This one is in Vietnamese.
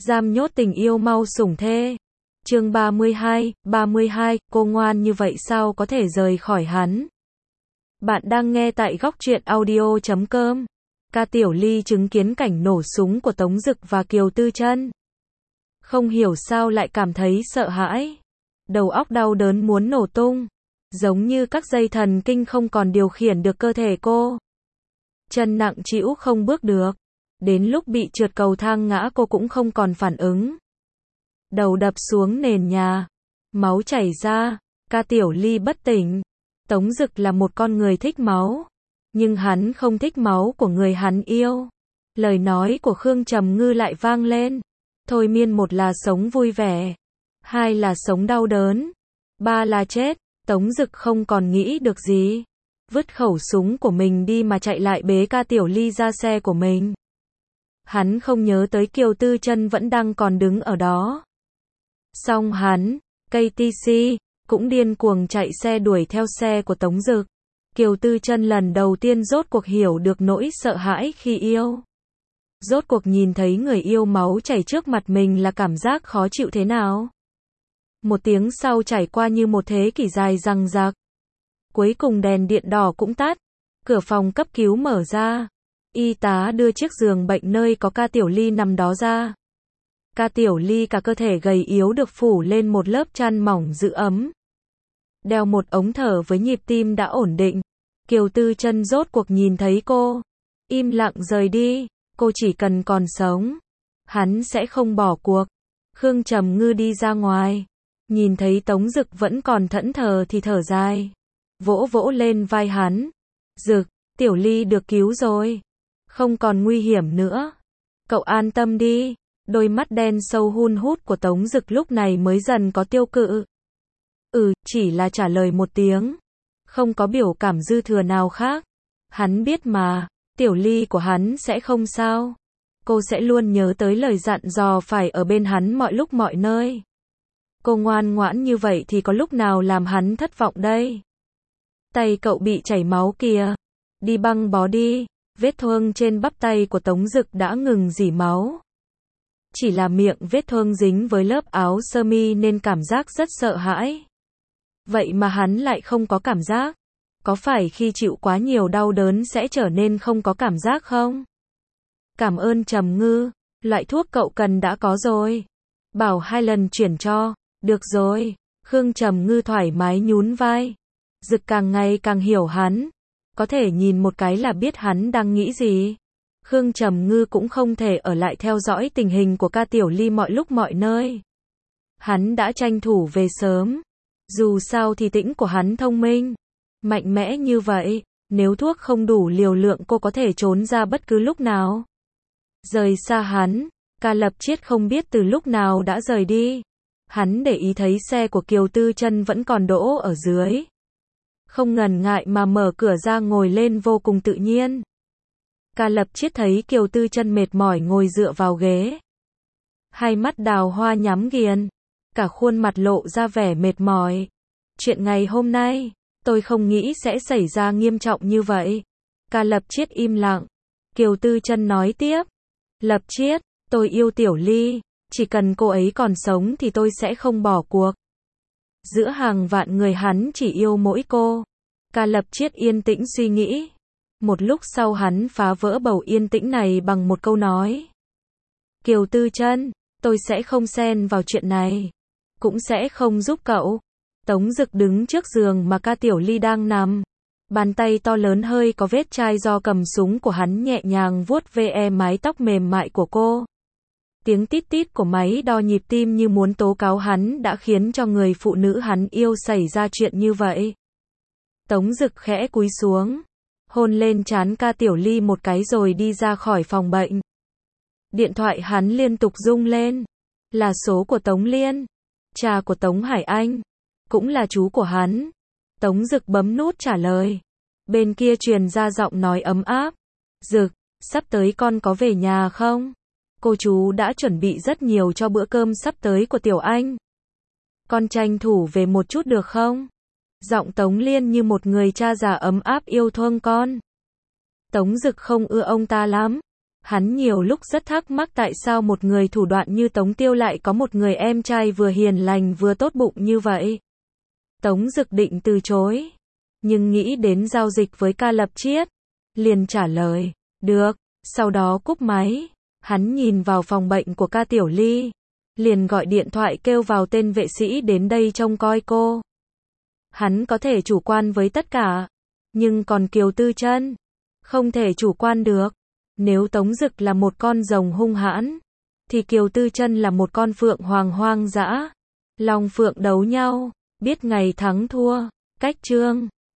Giam nhốt tình yêu mau sủng thê. Chương 32, cô ngoan như vậy sao có thể rời khỏi hắn. Bạn đang nghe tại góc truyện audio.com. Ca Tiểu Ly chứng kiến cảnh nổ súng của Tống Dực và Kiều Tư Chân. Không hiểu sao lại cảm thấy sợ hãi. Đầu óc đau đớn muốn nổ tung. Giống như các dây thần kinh không còn điều khiển được cơ thể cô. Chân nặng trĩu không bước được. Đến lúc bị trượt cầu thang ngã cô cũng không còn phản ứng. Đầu đập xuống nền nhà. Máu chảy ra. Ca Tiểu Ly bất tỉnh. Tống Dực là một con người thích máu. Nhưng hắn không thích máu của người hắn yêu. Lời nói của Khương Trầm Ngư lại vang lên. Thôi miên, một là sống vui vẻ. Hai là sống đau đớn. Ba là chết. Tống Dực không còn nghĩ được gì. Vứt khẩu súng của mình đi mà chạy lại bế Ca Tiểu Ly ra xe của mình. Hắn không nhớ tới Kiều Tư Chân vẫn đang còn đứng ở đó. Xong hắn, KTC, cũng điên cuồng chạy xe đuổi theo xe của Tống Dực. Kiều Tư Chân lần đầu tiên rốt cuộc hiểu được nỗi sợ hãi khi yêu. Rốt cuộc nhìn thấy người yêu máu chảy trước mặt mình là cảm giác khó chịu thế nào. Một tiếng sau trải qua như một thế kỷ dài dằng dặc. Cuối cùng đèn điện đỏ cũng tắt. Cửa phòng cấp cứu mở ra. Y tá đưa chiếc giường bệnh nơi có Ca Tiểu Ly nằm đó ra. Ca Tiểu Ly cả cơ thể gầy yếu được phủ lên một lớp chăn mỏng giữ ấm. Đeo một ống thở với nhịp tim đã ổn định. Kiều Tư Chân rốt cuộc nhìn thấy cô. Im lặng rời đi. Cô chỉ cần còn sống. Hắn sẽ không bỏ cuộc. Khương Trầm Ngư đi ra ngoài. Nhìn thấy Tống Dực vẫn còn thẫn thờ thì thở dài. Vỗ vỗ lên vai hắn. Dực, Tiểu Ly được cứu rồi. Không còn nguy hiểm nữa. Cậu an tâm đi. Đôi mắt đen sâu hun hút của Tống Dực lúc này mới dần có tiêu cự. Chỉ là trả lời một tiếng. Không có biểu cảm dư thừa nào khác. Hắn biết mà, Tiểu Ly của hắn sẽ không sao. Cô sẽ luôn nhớ tới lời dặn dò phải ở bên hắn mọi lúc mọi nơi. Cô ngoan ngoãn như vậy thì có lúc nào làm hắn thất vọng đây. Tay cậu bị chảy máu kìa. Đi băng bó đi. Vết thương trên bắp tay của Tống Dực đã ngừng rỉ máu. Chỉ là miệng vết thương dính với lớp áo sơ mi nên cảm giác rất sợ hãi. Vậy mà hắn lại không có cảm giác. Có phải khi chịu quá nhiều đau đớn sẽ trở nên không có cảm giác không? Cảm ơn Trầm Ngư. Loại thuốc cậu cần đã có rồi. Bảo 2 lần chuyển cho. Được rồi. Khương Trầm Ngư thoải mái nhún vai. Dực càng ngày càng hiểu hắn. Có thể nhìn một cái là biết hắn đang nghĩ gì. Khương Trầm Ngư cũng không thể ở lại theo dõi tình hình của Ca Tiểu Ly mọi lúc mọi nơi. Hắn đã tranh thủ về sớm. Dù sao thì tĩnh của hắn thông minh. Mạnh mẽ như vậy. Nếu thuốc không đủ liều lượng cô có thể trốn ra bất cứ lúc nào. Rời xa hắn. Ca Lập Chiết không biết từ lúc nào đã rời đi. Hắn để ý thấy xe của Kiều Tư Chân vẫn còn đỗ ở dưới. Không ngần ngại mà mở cửa ra ngồi lên vô cùng tự nhiên. Ca Lập Chiết thấy Kiều Tư Chân mệt mỏi ngồi dựa vào ghế. Hai mắt đào hoa nhắm nghiền. Cả khuôn mặt lộ ra vẻ mệt mỏi. Chuyện ngày hôm nay, tôi không nghĩ sẽ xảy ra nghiêm trọng như vậy. Ca Lập Chiết im lặng. Kiều Tư Chân nói tiếp. Lập Chiết, tôi yêu Tiểu Ly. Chỉ cần cô ấy còn sống thì tôi sẽ không bỏ cuộc. Giữa hàng vạn người hắn chỉ yêu mỗi cô. Ca Lập Chiết yên tĩnh suy nghĩ. Một lúc sau hắn phá vỡ bầu yên tĩnh này bằng một câu nói. Kiều Tư Chân, tôi sẽ không xen vào chuyện này. Cũng sẽ không giúp cậu. Tống Dực đứng trước giường mà Ca Tiểu Ly đang nằm. Bàn tay to lớn hơi có vết chai do cầm súng của hắn nhẹ nhàng vuốt ve mái tóc mềm mại của cô. Tiếng tít tít của máy đo nhịp tim như muốn tố cáo hắn đã khiến cho người phụ nữ hắn yêu xảy ra chuyện như vậy. Tống Dực khẽ cúi xuống. Hôn lên trán Ca Tiểu Ly một cái rồi đi ra khỏi phòng bệnh. Điện thoại hắn liên tục rung lên. Là số của Tống Liên. Cha của Tống Hải Anh. Cũng là chú của hắn. Tống Dực bấm nút trả lời. Bên kia truyền ra giọng nói ấm áp. Dực, sắp tới con có về nhà không? Cô chú đã chuẩn bị rất nhiều cho bữa cơm sắp tới của Tiểu Anh. Con tranh thủ về một chút được không? Giọng Tống Liên như một người cha già ấm áp yêu thương con. Tống Dực không ưa ông ta lắm. Hắn nhiều lúc rất thắc mắc tại sao một người thủ đoạn như Tống Tiêu lại có một người em trai vừa hiền lành vừa tốt bụng như vậy. Tống Dực định từ chối, nhưng nghĩ đến giao dịch với Ca Lập Chiết, liền trả lời, được, sau đó cúp máy. Hắn nhìn vào phòng bệnh của Ca Tiểu Ly, liền gọi điện thoại kêu vào tên vệ sĩ đến đây trông coi cô. Hắn có thể chủ quan với tất cả, nhưng còn Kiều Tư Chân, không thể chủ quan được. Nếu Tống Dực là một con rồng hung hãn, thì Kiều Tư Chân là một con phượng hoàng hoang dã. Long phượng đấu nhau, biết ngày thắng thua, cách chương.